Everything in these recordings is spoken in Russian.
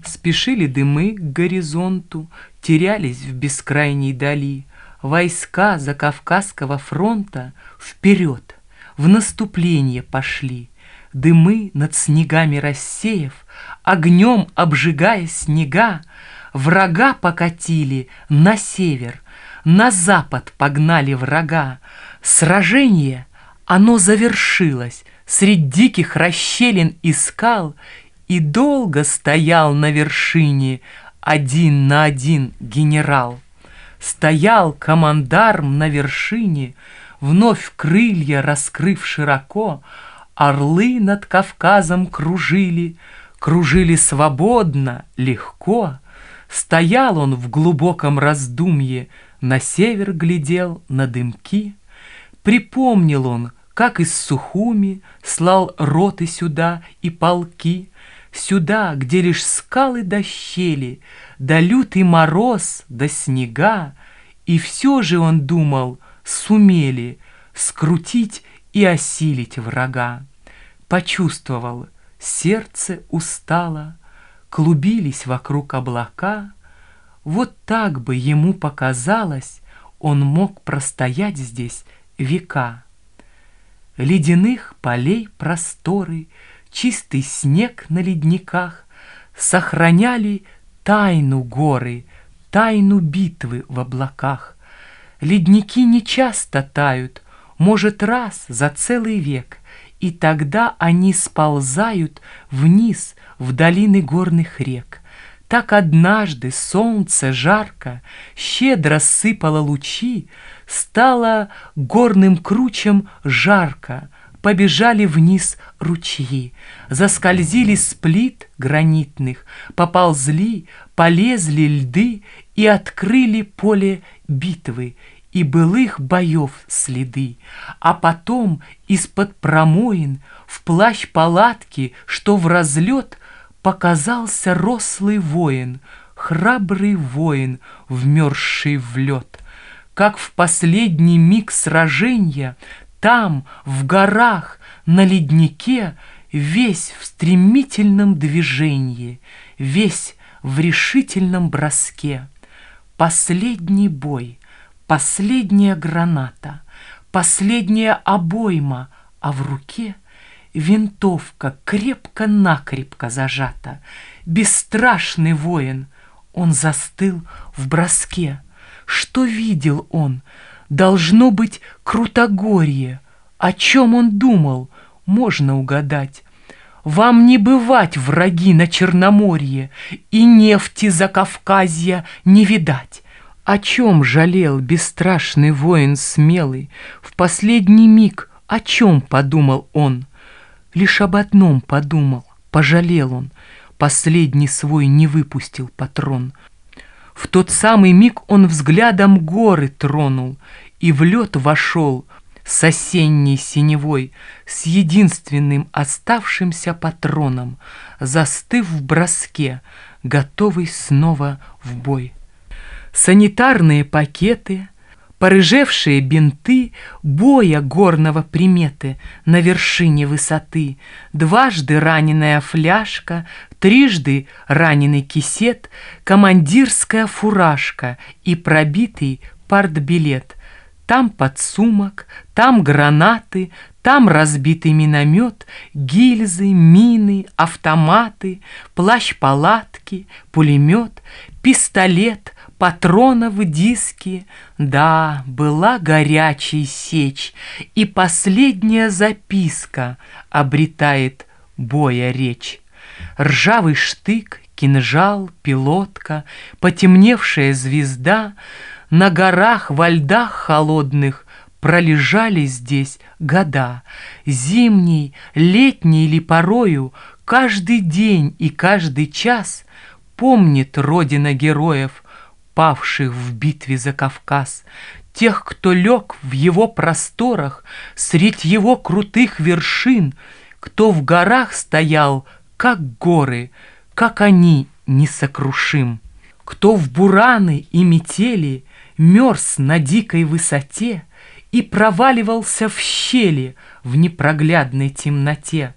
Спешили дымы к горизонту, терялись в бескрайней дали. Войска Закавказского фронта вперед, в наступление пошли. Дымы над снегами рассеяв, огнем обжигая снега, врага покатили на север, на запад погнали врага. Сражение, оно завершилось средь диких расщелин и скал, и долго стоял на вершине один на один генерал. Стоял командарм на вершине, вновь крылья раскрыв широко, орлы над Кавказом кружили, кружили свободно, легко. Стоял он в глубоком раздумье, на север глядел, на дымки. Припомнил он, как из Сухуми слал роты сюда и полки, сюда, где лишь скалы до щели, да лютый мороз, да снега, и все же он думал, сумели скрутить и осилить врага. Почувствовал, сердце устало, клубились вокруг облака. Вот так бы ему показалось, он мог простоять здесь века. Ледяных полей просторы, чистый снег на ледниках сохраняли тайну горы, тайну битвы в облаках. Ледники нечасто тают, может, раз за целый век, и тогда они сползают вниз в долины горных рек. Так однажды солнце жарко, щедро сыпало лучи, стало горным кручам жарко, побежали вниз ручьи, заскользили с плит гранитных, поползли, полезли льды и открыли поле битвы и былых боев следы. А потом из-под промоин в плащ палатки, что в разлет, показался рослый воин, храбрый воин, вмерзший в лед. Как в последний миг сражения там, в горах, на леднике, весь в стремительном движении, весь в решительном броске. Последний бой, последняя граната, последняя обойма, а в руке винтовка крепко-накрепко зажата. Бесстрашный воин, он застыл в броске. Что видел он? Должно быть Крутогорье. О чем он думал, можно угадать. Вам не бывать, враги, на Черноморье, и нефти Закавказья не видать. О чем жалел бесстрашный воин смелый? В последний миг о чем подумал он? Лишь об одном подумал, пожалел он, последний свой не выпустил патрон. В тот самый миг он взглядом горы тронул и в лед вошел с осенней синевой, с единственным оставшимся патроном, застыв в броске, готовый снова в бой. Санитарные пакеты, порыжевшие бинты, боя горного приметы на вершине высоты, дважды раненая фляжка, трижды раненый кисет, командирская фуражка и пробитый партбилет. Там подсумок, там гранаты, там разбитый миномет, гильзы, мины, автоматы, плащ-палатки, пулемет, пистолет, патронов диски. Да, была горячая сечь, и последняя записка обретает боя речь. Ржавый штык, кинжал, пилотка, потемневшая звезда на горах, во льдах холодных пролежали здесь года. Зимний, летний или порою, каждый день и каждый час помнит родина героев, павших в битве за Кавказ, тех, кто лег в его просторах, средь его крутых вершин, кто в горах стоял, как горы, как они несокрушим, кто в бураны и метели мерз на дикой высоте и проваливался в щели в непроглядной темноте.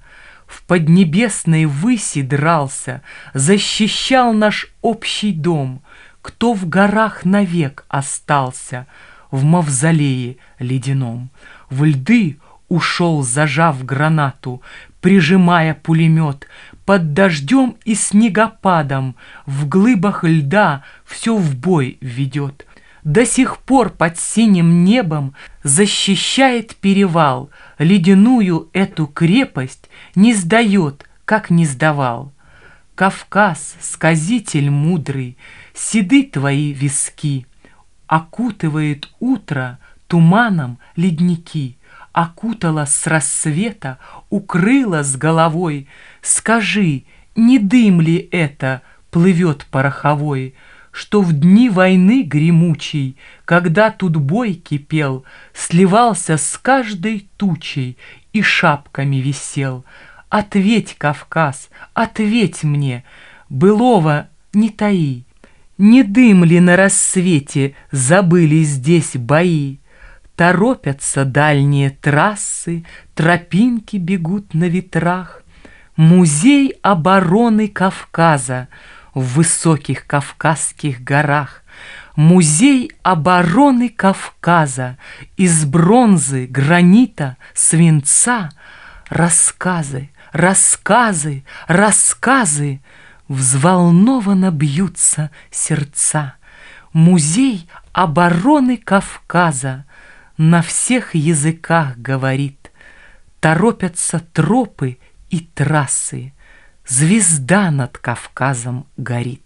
в поднебесной выси дрался, защищал наш общий дом, кто в горах навек остался, в мавзолее ледяном. В льды ушел, зажав гранату, прижимая пулемет, под дождем и снегопадом, в глыбах льда все в бой ведет. До сих пор под синим небом защищает перевал, ледяную эту крепость не сдает, как не сдавал. Кавказ, сказитель мудрый, седы твои виски, окутывает утро туманом ледники, окутала с рассвета, укрыла с головой. Скажи, не дым ли это плывет пороховой, что в дни войны гремучей, когда тут бой кипел, сливался с каждой тучей и шапками висел? Ответь, Кавказ, ответь мне, былого не таи. Не дым ли на рассвете забыли здесь бои? Торопятся дальние трассы, тропинки бегут на ветрах. Музей обороны Кавказа в высоких Кавказских горах. Музей обороны Кавказа из бронзы, гранита, свинца. Рассказы, рассказы, рассказы, взволнованно бьются сердца. Музей обороны Кавказа на всех языках говорит. Торопятся тропы и трассы, звезда над Кавказом горит.